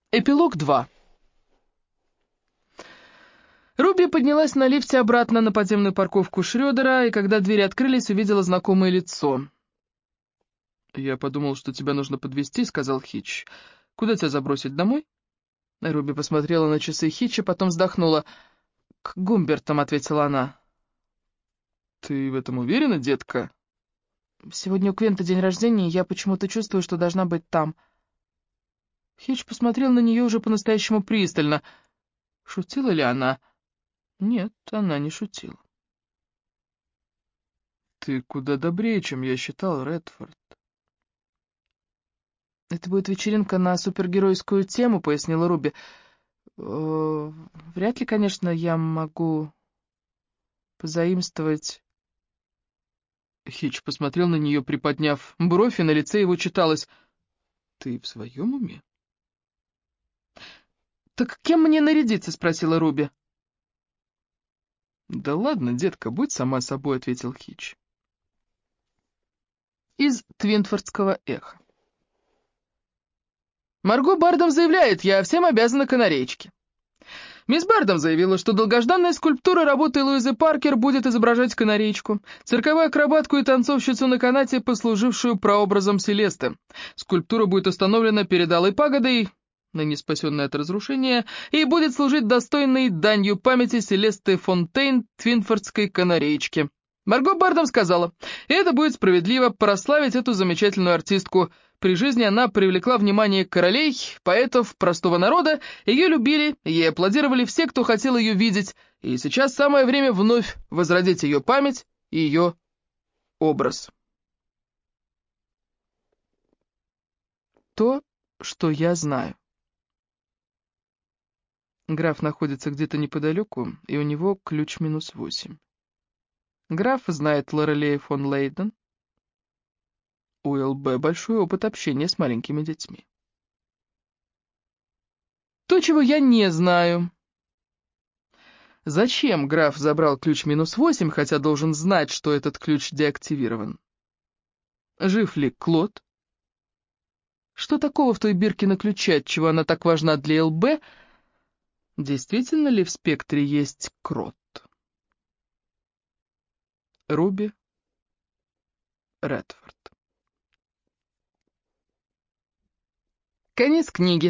Эпилог 2. Руби поднялась на лифте обратно на подземную парковку Шрёдера, и когда двери открылись, увидела знакомое лицо. «Я подумал, что тебя нужно подвезти», — сказал Хитч. «Куда тебя забросить, домой?» Руби посмотрела на часы Хитча, потом вздохнула. «К Гумбертам», — ответила она. «Ты в этом уверена, детка?» «Сегодня у Квента день рождения, и я почему-то чувствую, что должна быть там». Хитч посмотрел на нее уже по-настоящему пристально. Шутила ли она? Нет, она не шутила. «Ты куда добрее, чем я считал, Редфорд». «Это будет вечеринка на супергеройскую тему», — пояснила Руби. «Вряд ли, конечно, я могу позаимствовать...» Хитч посмотрел на нее, приподняв бровь, и на лице его читалось: «Ты в своем уме?» «Так кем мне нарядиться?» — спросила Руби. «Да ладно, детка, будь сама собой», — ответил Хитч. Из Твинфордского эха. Марго Бардом заявляет: «Я всем обязана канареечке». Мисс Бардом заявила, что долгожданная скульптура работы Луизы Паркер будет изображать канареечку, цирковую акробатку и танцовщицу на канате, послужившую прообразом Селесты. Скульптура будет установлена перед Алой пагодой, ныне спасенной от разрушения, и будет служить достойной данью памяти Селесты Фонтейн, твинфордской канареечки. Марго Бардом сказала: «Это будет справедливо прославить эту замечательную артистку. При жизни она привлекла внимание королей, поэтов, простого народа, ее любили, ей аплодировали все, кто хотел ее видеть, и сейчас самое время вновь возродить ее память и ее образ». То, что я знаю. Граф находится где-то неподалеку, и у него ключ -8. Граф знает Лорелея фон Лейден. У ЛБ большой опыт общения с маленькими детьми. То, чего я не знаю. Зачем граф забрал ключ -8, хотя должен знать, что этот ключ деактивирован? Жив ли Клод? Что такого в той бирке на ключе, отчего она так важна для ЛБ? Действительно ли в спектре есть крот? Руби Редфорд. Конец книги.